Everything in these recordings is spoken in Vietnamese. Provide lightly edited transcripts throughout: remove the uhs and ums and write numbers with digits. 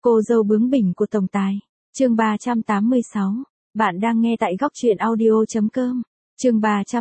Cô dâu bướng bỉnh của tổng tài. Chương 386. Bạn đang nghe tại góc truyện audio.com. Chương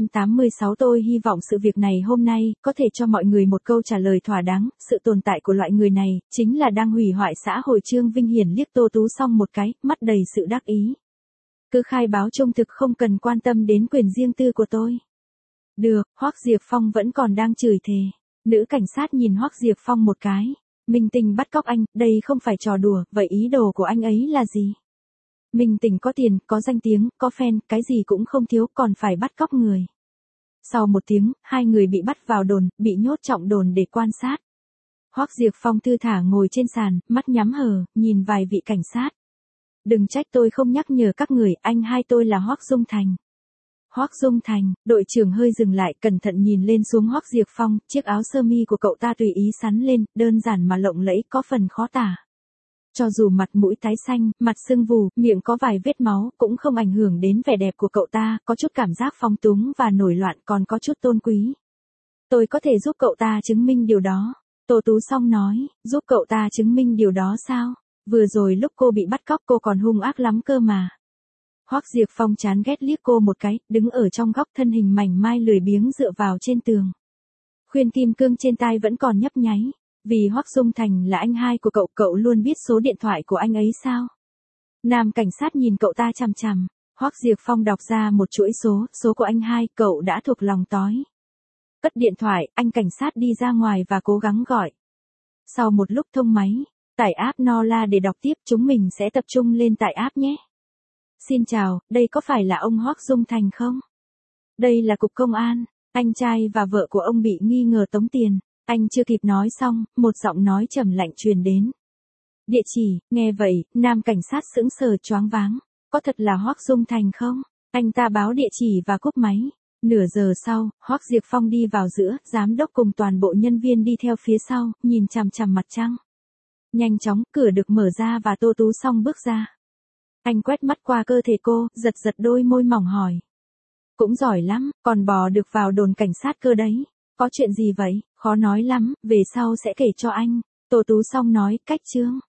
386. Tôi hy vọng sự việc này hôm nay có thể cho mọi người một câu trả lời thỏa đáng. Sự tồn tại của loại người này chính là đang hủy hoại xã hội. Trương Vinh Hiển liếc Tô Tú xong một cái, mắt đầy sự đắc ý. Cứ khai báo trung thực, không cần quan tâm đến quyền riêng tư của tôi. Được. Hoắc Diệp Phong vẫn còn đang chửi thề. Nữ cảnh sát nhìn Hoắc Diệp Phong một cái. Minh Tình bắt cóc anh, đây không phải trò đùa, vậy ý đồ của anh ấy là gì? Minh Tình có tiền, có danh tiếng, có fan, cái gì cũng không thiếu, còn phải bắt cóc người. Sau một tiếng, hai người bị bắt vào đồn, bị nhốt trọng đồn để quan sát. Hoắc Diệp Phong thư thả ngồi trên sàn, mắt nhắm hờ, nhìn vài vị cảnh sát. Đừng trách tôi không nhắc nhở các người, anh hai tôi là Hoắc Dung Thành. Hoắc Dung Thành, đội trưởng hơi dừng lại, cẩn thận nhìn lên xuống Hoắc Diệp Phong, chiếc áo sơ mi của cậu ta tùy ý sắn lên, đơn giản mà lộng lẫy, có phần khó tả. Cho dù mặt mũi tái xanh, mặt sưng vù, miệng có vài vết máu, cũng không ảnh hưởng đến vẻ đẹp của cậu ta, có chút cảm giác phong túng và nổi loạn, còn có chút tôn quý. Tôi có thể giúp cậu ta chứng minh điều đó. Tô Tú Song nói, giúp cậu ta chứng minh điều đó sao? Vừa rồi lúc cô bị bắt cóc cô còn hung ác lắm cơ mà. Hoắc Diệp Phong chán ghét liếc cô một cái, đứng ở trong góc, thân hình mảnh mai lười biếng dựa vào trên tường. Khuyên kim cương trên tai vẫn còn nhấp nháy. Vì Hoắc Dung Thành là anh hai của cậu, cậu luôn biết số điện thoại của anh ấy sao? Nam cảnh sát nhìn cậu ta chằm chằm. Hoắc Diệp Phong đọc ra một chuỗi số của anh hai, cậu đã thuộc lòng tối. Cất điện thoại, anh cảnh sát đi ra ngoài và cố gắng gọi. Sau một lúc thông máy, tải app Nola để đọc tiếp, chúng mình sẽ tập trung lên tải app nhé. Xin chào, đây có phải là ông Hoắc Dung Thành không? Đây là cục công an, anh trai và vợ của ông bị nghi ngờ tống tiền. Anh chưa kịp nói xong, một giọng nói trầm lạnh truyền đến. Địa chỉ, nghe vậy, nam cảnh sát sững sờ choáng váng. Có thật là Hoắc Dung Thành không? Anh ta báo địa chỉ và cúp máy. Nửa giờ sau, Hoắc Diệp Phong đi vào giữa, giám đốc cùng toàn bộ nhân viên đi theo phía sau, nhìn chằm chằm mặt trăng. Nhanh chóng, cửa được mở ra và Tô Tú Song bước ra. Anh quét mắt qua cơ thể cô, giật giật đôi môi mỏng hỏi. Cũng giỏi lắm, còn bò được vào đồn cảnh sát cơ đấy. Có chuyện gì vậy? Khó nói lắm, về sau sẽ kể cho anh. Tô Tú Song nói, cách chương.